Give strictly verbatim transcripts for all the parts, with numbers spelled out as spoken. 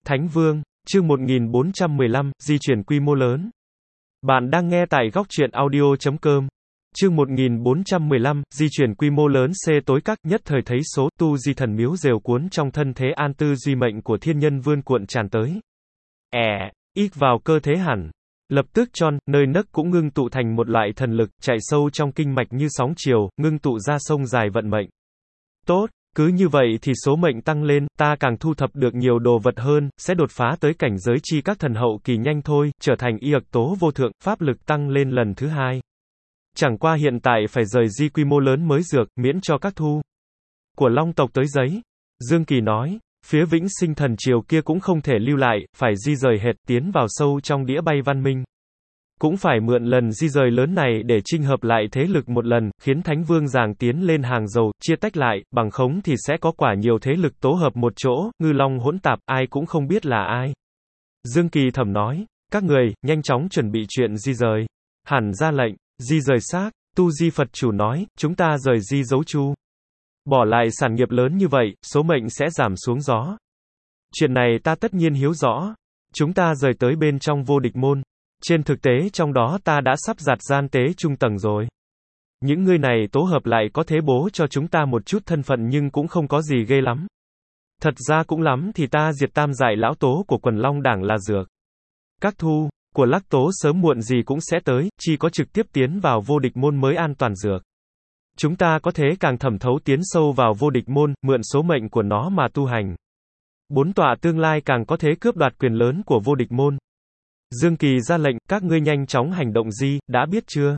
Thánh Vương, chương một nghìn bốn trăm mười lăm, di chuyển quy mô lớn. Bạn đang nghe tại góc truyện audio chấm com. Chương một nghìn bốn trăm mười lăm, di chuyển quy mô lớn. C tối các, nhất thời thấy số tu di thần miếu rều cuốn trong thân thế an tư duy mệnh của thiên nhân vươn cuộn tràn tới. Ẻ, ít vào cơ thế hẳn. Lập tức tròn, nơi nấc cũng ngưng tụ thành một loại thần lực, chạy sâu trong kinh mạch như sóng chiều, ngưng tụ ra sông dài vận mệnh. Tốt, cứ như vậy thì số mệnh tăng lên, ta càng thu thập được nhiều đồ vật hơn, sẽ đột phá tới cảnh giới chi các thần hậu kỳ nhanh thôi, trở thành y ặc tố vô thượng, pháp lực tăng lên lần thứ hai. Chẳng qua hiện tại phải rời di quy mô lớn mới dược, miễn cho các thu của Long tộc tới giấy. Dương Kỳ nói, phía Vĩnh Sinh Thần Triều kia cũng không thể lưu lại, phải di rời hệt, tiến vào sâu trong đĩa bay văn minh. Cũng phải mượn lần di rời lớn này để chinh hợp lại thế lực một lần, khiến Thánh Vương giàng tiến lên hàng dầu, chia tách lại, bằng không thì sẽ có quả nhiều thế lực tố hợp một chỗ, ngư long hỗn tạp, ai cũng không biết là ai. Dương Kỳ thầm nói, các người, nhanh chóng chuẩn bị chuyện di rời. Hẳn ra lệnh, di rời xác, Tu Di Phật chủ nói, chúng ta rời di dấu chu. Bỏ lại sản nghiệp lớn như vậy, số mệnh sẽ giảm xuống gió. Chuyện này ta tất nhiên hiếu rõ. Chúng ta rời tới bên trong vô địch môn. Trên thực tế trong đó ta đã sắp giạt gian tế trung tầng rồi. Những người này tố hợp lại có thế bố cho chúng ta một chút thân phận nhưng cũng không có gì ghê lắm. Thật ra cũng lắm thì ta diệt tam giải lão tố của quần long đảng là dược. Các thu của lắc tố sớm muộn gì cũng sẽ tới, chỉ có trực tiếp tiến vào vô địch môn mới an toàn dược. Chúng ta có thế càng thẩm thấu tiến sâu vào vô địch môn, mượn số mệnh của nó mà tu hành. Bốn tọa tương lai càng có thế cướp đoạt quyền lớn của vô địch môn. Dương Kỳ ra lệnh, các ngươi nhanh chóng hành động gì, đã biết chưa?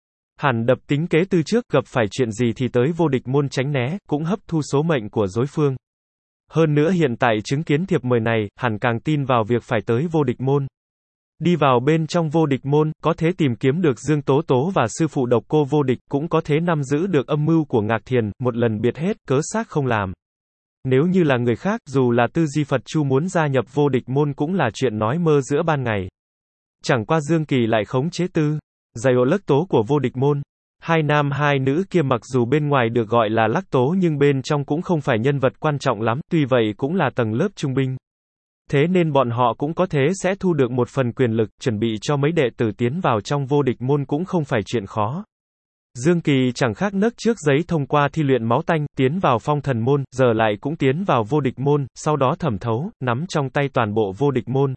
Hẳn đập tính kế từ trước, gặp phải chuyện gì thì tới vô địch môn tránh né, cũng hấp thu số mệnh của đối phương. Hơn nữa hiện tại chứng kiến thiệp mời này, hẳn càng tin vào việc phải tới vô địch môn. Đi vào bên trong vô địch môn, có thể tìm kiếm được Dương Tố Tố và sư phụ độc cô vô địch, cũng có thể nắm giữ được âm mưu của Ngạc Thiền, một lần biệt hết, cớ xác không làm. Nếu như là người khác, dù là Tư Di Phật Chu muốn gia nhập vô địch môn cũng là chuyện nói mơ giữa ban ngày. Chẳng qua Dương Kỳ lại khống chế tư, giày ổ lắc tố của vô địch môn. Hai nam hai nữ kia mặc dù bên ngoài được gọi là lắc tố nhưng bên trong cũng không phải nhân vật quan trọng lắm, tuy vậy cũng là tầng lớp trung binh. Thế nên bọn họ cũng có thế sẽ thu được một phần quyền lực, chuẩn bị cho mấy đệ tử tiến vào trong vô địch môn cũng không phải chuyện khó. Dương Kỳ chẳng khác nấc trước giấy thông qua thi luyện máu tanh, tiến vào phong thần môn, giờ lại cũng tiến vào vô địch môn, sau đó thẩm thấu, nắm trong tay toàn bộ vô địch môn.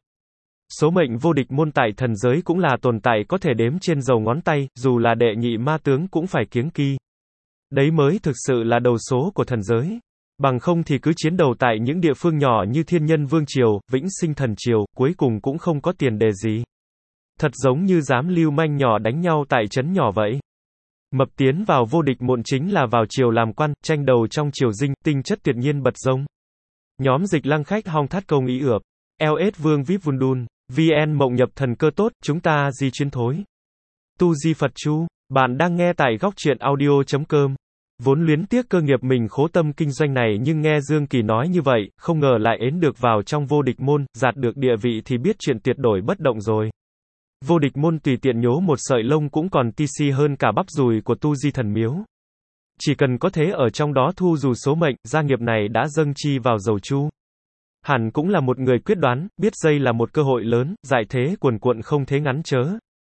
Số mệnh vô địch môn tại thần giới cũng là tồn tại có thể đếm trên đầu ngón tay, dù là đệ nhị ma tướng cũng phải kiêng kỳ. Đấy mới thực sự là đầu số của thần giới. Bằng không thì cứ chiến đầu tại những địa phương nhỏ như Thiên Nhân Vương Triều, Vĩnh Sinh Thần Triều, cuối cùng cũng không có tiền đề gì. Thật giống như dám lưu manh nhỏ đánh nhau tại trấn nhỏ vậy. Mập tiến vào vô địch môn chính là vào triều làm quan, tranh đầu trong triều dinh, tinh chất tuyệt nhiên bật rông. Nhóm Dịch Lăng khách hong thắt công ý ượp. lờ ét Vương vê i pê Vundun, vê en mộng nhập thần cơ tốt, chúng ta di chuyến thối. Tu Di Phật Chu, bạn đang nghe tại góc truyện audio chấm com. Vốn luyến tiếc cơ nghiệp mình khổ tâm kinh doanh này nhưng nghe Dương Kỳ nói như vậy, không ngờ lại ến được vào trong vô địch môn, giạt được địa vị thì biết chuyện tuyệt đổi bất động rồi. Vô địch môn tùy tiện nhố một sợi lông cũng còn tê xê hơn cả bắp dùi của Tu Di Thần Miếu. Chỉ cần có thế ở trong đó thu dù số mệnh, gia nghiệp này đã dâng chi vào dầu chu. Hẳn cũng là một người quyết đoán, biết đây là một cơ hội lớn, dại thế cuồn cuộn không thế ngắn chớ.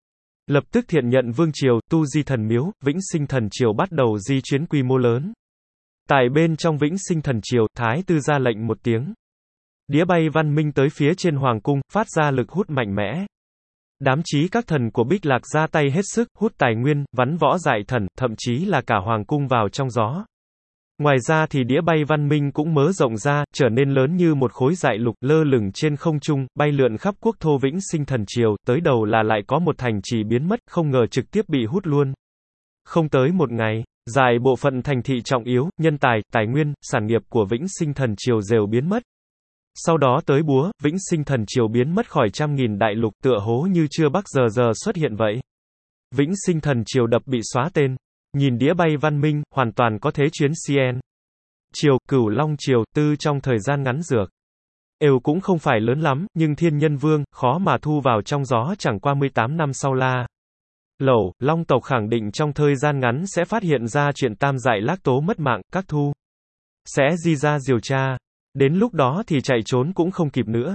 Lập tức thiện nhận Vương Triều, Tu Di Thần Miếu, Vĩnh Sinh Thần Triều bắt đầu di chuyến quy mô lớn. Tại bên trong Vĩnh Sinh Thần Triều, Thái Tư ra lệnh một tiếng. Đĩa bay văn minh tới phía trên Hoàng Cung, phát ra lực hút mạnh mẽ. Đám chí các thần của Bích Lạc ra tay hết sức, hút tài nguyên, vắn võ dại thần, thậm chí là cả Hoàng Cung vào trong gió. Ngoài ra thì đĩa bay văn minh cũng mớ rộng ra, trở nên lớn như một khối dại lục, lơ lửng trên không trung, bay lượn khắp quốc thô Vĩnh Sinh Thần Triều, tới đầu là lại có một thành trì biến mất, không ngờ trực tiếp bị hút luôn. Không tới một ngày, dài bộ phận thành thị trọng yếu, nhân tài, tài nguyên, sản nghiệp của Vĩnh Sinh Thần Triều đều biến mất. Sau đó tới búa, Vĩnh Sinh Thần Triều biến mất khỏi trăm nghìn đại lục, tựa hố như chưa bắc giờ giờ xuất hiện vậy. Vĩnh Sinh Thần Triều đập bị xóa tên. Nhìn đĩa bay văn minh, hoàn toàn có thế chuyến xê en. Triều, Cửu Long Triều, tư trong thời gian ngắn dược. Ều cũng không phải lớn lắm, nhưng Thiên Nhân Vương, khó mà thu vào trong gió chẳng qua mười tám năm sau la. Lẩu, Long tộc khẳng định trong thời gian ngắn sẽ phát hiện ra chuyện tam dại lác tố mất mạng, các thu. Sẽ di ra điều tra. Đến lúc đó thì chạy trốn cũng không kịp nữa.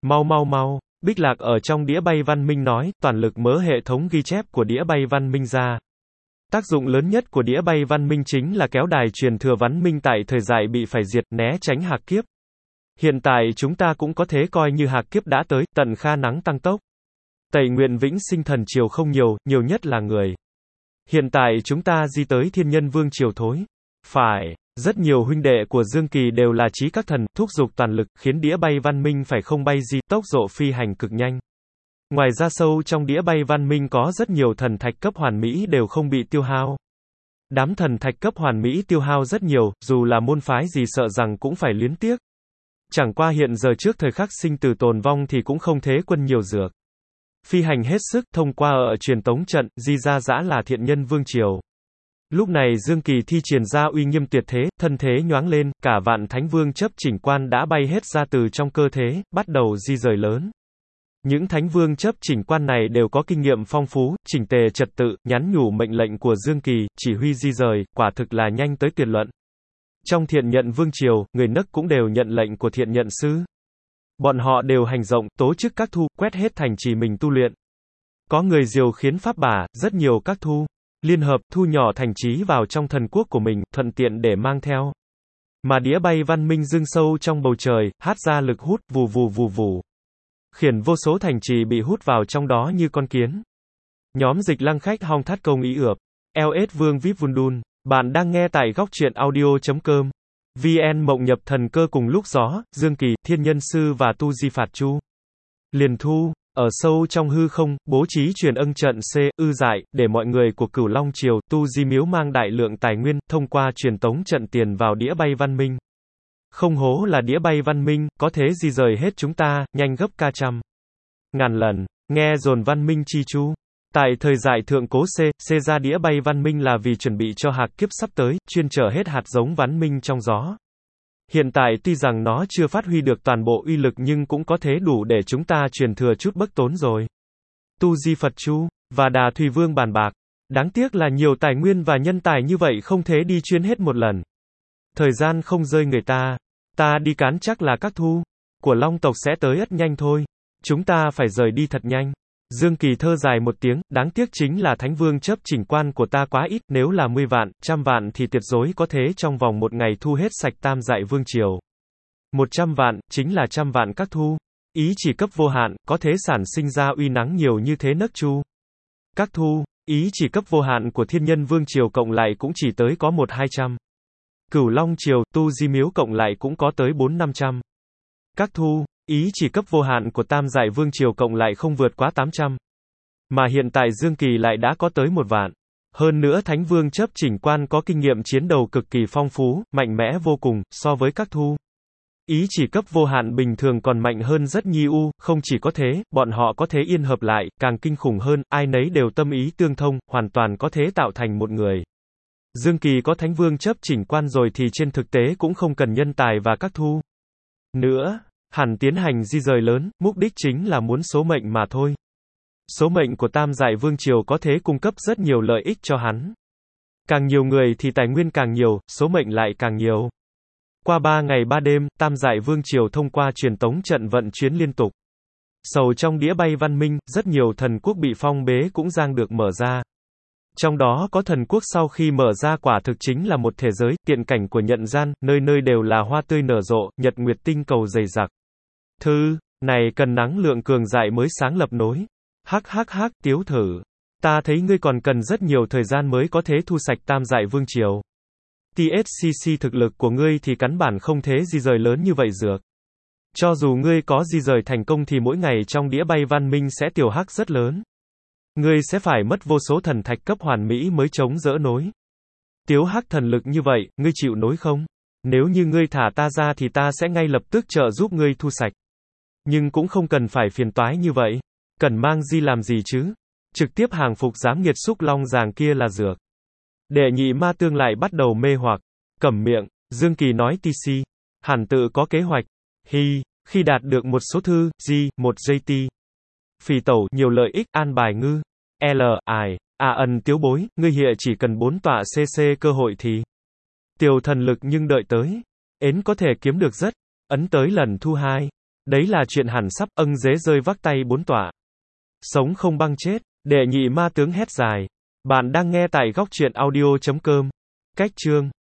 Mau mau mau, Bích Lạc ở trong đĩa bay văn minh nói, toàn lực mở hệ thống ghi chép của đĩa bay văn minh ra. Tác dụng lớn nhất của đĩa bay văn minh chính là kéo đài truyền thừa văn minh tại thời đại bị phải diệt, né tránh hạc kiếp. Hiện tại chúng ta cũng có thể coi như hạc kiếp đã tới, tận kha nắng tăng tốc. Tẩy nguyện vĩnh sinh thần triều không nhiều, nhiều nhất là người. Hiện tại chúng ta di tới thiên nhân vương triều thôi. Phải, rất nhiều huynh đệ của Dương Kỳ đều là chí các thần, thúc giục toàn lực, khiến đĩa bay văn minh phải không bay di, tốc độ phi hành cực nhanh. Ngoài ra sâu trong đĩa bay văn minh có rất nhiều thần thạch cấp hoàn mỹ đều không bị tiêu hao. Đám thần thạch cấp hoàn mỹ tiêu hao rất nhiều, dù là môn phái gì sợ rằng cũng phải luyến tiếc. Chẳng qua hiện giờ trước thời khắc sinh tử tồn vong thì cũng không thế quân nhiều dược. Phi hành hết sức, thông qua ở truyền tống trận, di ra dã là thiện nhân vương triều. Lúc này Dương Kỳ thi triển ra uy nghiêm tuyệt thế, thân thế nhoáng lên, cả vạn thánh vương chấp chỉnh quan đã bay hết ra từ trong cơ thế, bắt đầu di rời lớn. Những thánh vương chấp chỉnh quan này đều có kinh nghiệm phong phú, chỉnh tề trật tự, nhắn nhủ mệnh lệnh của Dương Kỳ, chỉ huy di rời, quả thực là nhanh tới tuyệt luận. Trong thiện nhận vương triều, người nấc cũng đều nhận lệnh của thiện nhận sư. Bọn họ đều hành rộng, tố chức các thu, quét hết thành trì mình tu luyện. Có người diều khiến pháp bả, rất nhiều các thu, liên hợp, thu nhỏ thành trì vào trong thần quốc của mình, thuận tiện để mang theo. Mà đĩa bay văn minh dưng sâu trong bầu trời, hát ra lực hút, vù vù vù vù. Khiển vô số thành trì bị hút vào trong đó như con kiến. Nhóm dịch lăng khách hong thắt công ý ượp. lờ ét Vương vê i pê Vundun. Bạn đang nghe tại góc truyện audio chấm com. vê en Mộng nhập thần cơ cùng lúc gió, Dương Kỳ, Thiên Nhân Sư và Tu Di Phạt Chu. Liền thu, ở sâu trong hư không, bố trí truyền ân trận C, ư dại, để mọi người của Cửu Long Triều, Tu Di Miếu mang đại lượng tài nguyên, thông qua truyền tống trận tiền vào đĩa bay văn minh. Không hố là đĩa bay văn minh, có thế di rời hết chúng ta, nhanh gấp ca trăm ngàn lần, nghe dồn văn minh chi chu. Tại thời đại thượng cố C, C ra đĩa bay văn minh là vì chuẩn bị cho hạc kiếp sắp tới, chuyên chở hết hạt giống văn minh trong gió. Hiện tại tuy rằng nó chưa phát huy được toàn bộ uy lực nhưng cũng có thế đủ để chúng ta truyền thừa chút bất tốn rồi. Tu Di Phật Chu, và Đà Thùy Vương bàn bạc. Đáng tiếc là nhiều tài nguyên và nhân tài như vậy không thể đi chuyên hết một lần. Thời gian không rơi người ta. Ta đi cán chắc là các thu của Long tộc sẽ tới ất nhanh thôi. Chúng ta phải rời đi thật nhanh. Dương Kỳ thơ dài một tiếng, đáng tiếc chính là thánh vương chấp chỉnh quan của ta quá ít, nếu là mười vạn, trăm vạn thì tuyệt đối có thế trong vòng một ngày thu hết sạch tam dại vương triều. Một trăm vạn, chính là trăm vạn các thu. Ý chỉ cấp vô hạn, có thế sản sinh ra uy nắng nhiều như thế nấc chu. Các thu, ý chỉ cấp vô hạn của thiên nhân vương triều cộng lại cũng chỉ tới có một hai trăm. Cửu Long triều, Tu Di Miếu cộng lại cũng có tới bốn năm trăm. Các thu, ý chỉ cấp vô hạn của tam dại vương triều cộng lại không vượt quá tám trăm. Mà hiện tại Dương Kỳ lại đã có tới một vạn. Hơn nữa thánh vương chấp chỉnh quan có kinh nghiệm chiến đấu cực kỳ phong phú, mạnh mẽ vô cùng, so với các thu. Ý chỉ cấp vô hạn bình thường còn mạnh hơn rất nhiều, không chỉ có thế, bọn họ có thể yên hợp lại, càng kinh khủng hơn, ai nấy đều tâm ý tương thông, hoàn toàn có thể tạo thành một người. Dương Kỳ có thánh vương chấp chỉnh quan rồi thì trên thực tế cũng không cần nhân tài và các thu nữa. Hẳn tiến hành di rời lớn, mục đích chính là muốn số mệnh mà thôi. Số mệnh của tam dại vương triều có thể cung cấp rất nhiều lợi ích cho hắn. Càng nhiều người thì tài nguyên càng nhiều, số mệnh lại càng nhiều. Qua ba ngày ba đêm, tam dại vương triều thông qua truyền tống trận vận chuyến liên tục. Sầu trong đĩa bay văn minh, rất nhiều thần quốc bị phong bế cũng giang được mở ra. Trong đó có thần quốc sau khi mở ra quả thực chính là một thế giới, tiện cảnh của nhận gian, nơi nơi đều là hoa tươi nở rộ, nhật nguyệt tinh cầu dày dặc. Thư, này cần năng lượng cường đại mới sáng lập nối. Hắc hắc hắc, tiếu thử. Ta thấy ngươi còn cần rất nhiều thời gian mới có thể thu sạch tam dại vương triều. tê ét xê xê thực lực của ngươi thì cắn bản không thế di rời lớn như vậy dược. Cho dù ngươi có di rời thành công thì mỗi ngày trong đĩa bay văn minh sẽ tiểu hắc rất lớn. Ngươi sẽ phải mất vô số thần thạch cấp hoàn mỹ mới chống đỡ nối. Tiếu hắc thần lực như vậy, ngươi chịu nối không? Nếu như ngươi thả ta ra thì ta sẽ ngay lập tức trợ giúp ngươi thu sạch. Nhưng cũng không cần phải phiền toái như vậy. Cần mang di làm gì chứ? Trực tiếp hàng phục giám nghiệt xúc long giàng kia là dược. Đệ nhị ma tương lại bắt đầu mê hoặc. Cẩm miệng, Dương Kỳ nói tê xê. Hẳn tự có kế hoạch. Hi, khi đạt được một số thư, G, một giây t. Phì tẩu, nhiều lợi ích, an bài ngư. L, I, à ẩn tiếu bối, ngươi hiện chỉ cần bốn tọa xê xê cơ hội thì. Tiểu thần lực nhưng đợi tới. Ến có thể kiếm được rất. Ấn tới lần thu hai. Đấy là chuyện hẳn sắp, âng dế rơi vác tay bốn tọa. Sống không băng chết, đệ nhị ma tướng hét dài. Bạn đang nghe tại góc truyện audio chấm com. Cách chương